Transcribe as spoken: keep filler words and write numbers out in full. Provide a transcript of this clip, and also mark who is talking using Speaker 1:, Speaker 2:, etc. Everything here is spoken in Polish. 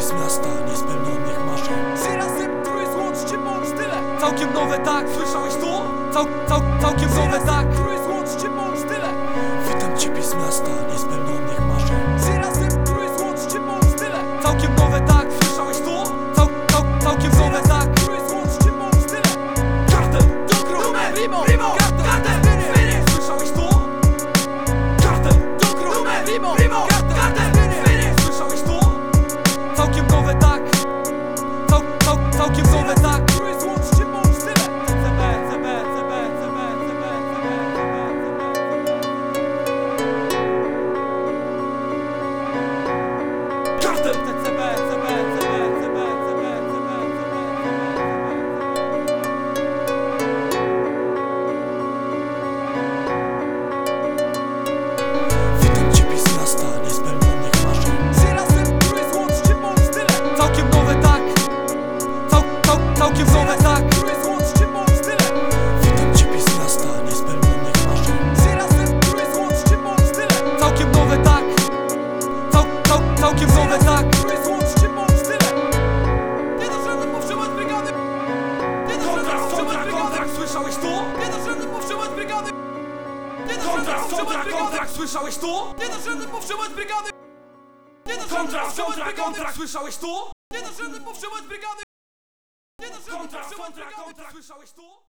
Speaker 1: z miasta niespełnionych marzeń.
Speaker 2: Trzy razem trój złączcie bądź tyle.
Speaker 1: Całkiem nowe, tak, słyszałeś to? Cał, cał, całkiem nowe, tak.
Speaker 2: Trój złączcie bądź tyle.
Speaker 1: Witam ciebie z miasta niespełnionych marzeń.
Speaker 2: Trzy razem trój złączcie bądź tyle.
Speaker 1: Całkiem nowe, tak, słyszałeś to? Cał, cał, całkiem nowe, tak.
Speaker 2: Trój złączcie bądź tyle.
Speaker 1: Kartel,
Speaker 2: Dobro,
Speaker 1: numer,
Speaker 2: Rimo,
Speaker 1: Rimo,
Speaker 2: Kartel,
Speaker 1: kartel,
Speaker 2: Spirit,
Speaker 1: Spirit. Słyszałeś to? Kartel,
Speaker 2: Dobro,
Speaker 1: numer,
Speaker 2: Rimo,
Speaker 1: Rimo,
Speaker 2: Kartel,
Speaker 1: kartel,
Speaker 2: Spirit.
Speaker 1: Spirit. Słyszałeś to? Całkiem nowe, tak. Cał, cał, całkiem nowe, tak.
Speaker 2: Trój złączcie bądź tyle.
Speaker 1: C B, C B, C B, C B, C B, C B, Kartel, C B, C B, C B, C B, C B, C B, Witam ciebie z miasta niespełnionych marzeń.
Speaker 2: Trzy razem trój złączcie bądź tyle.
Speaker 1: Całkiem nowe, tak. Cał, cał, całkiem nowe, tak.
Speaker 2: Trój złączcie bądź tyle.
Speaker 1: Witam ciebie z miasta niespełnionych marzeń.
Speaker 2: Trzy razem trój złączcie bądź tyle.
Speaker 1: Całkiem nowe, tak. Cał, cał, całkiem nowe, tak.
Speaker 2: Trój złączcie bądź tyle. Nie da żadnym powstrzymać brygady. Nie da żadnym
Speaker 1: Kontrakt,
Speaker 2: powstrzymać
Speaker 1: kontrakt,
Speaker 2: brygady.
Speaker 1: kontrakt, słyszałeś to?
Speaker 2: Nie da żadnym powstrzymać brygady. Nie da żadnym
Speaker 1: Kontrakt,
Speaker 2: powstrzymać
Speaker 1: kontrakt,
Speaker 2: brygady.
Speaker 1: kontrakt, słyszałeś to?
Speaker 2: Nie da żadnym powstrzymać brygady. Nie da żadnym
Speaker 1: Kontrakt,
Speaker 2: powstrzymać
Speaker 1: kontrakt,
Speaker 2: brygady.
Speaker 1: kontrakt, słyszałeś to?
Speaker 2: Nie da żadnym powstrzymać brygady. Nie da żadnym
Speaker 1: Kontrakt,
Speaker 2: powstrzymać
Speaker 1: kontrakt,
Speaker 2: brygady.
Speaker 1: kontrakt, słyszałeś to?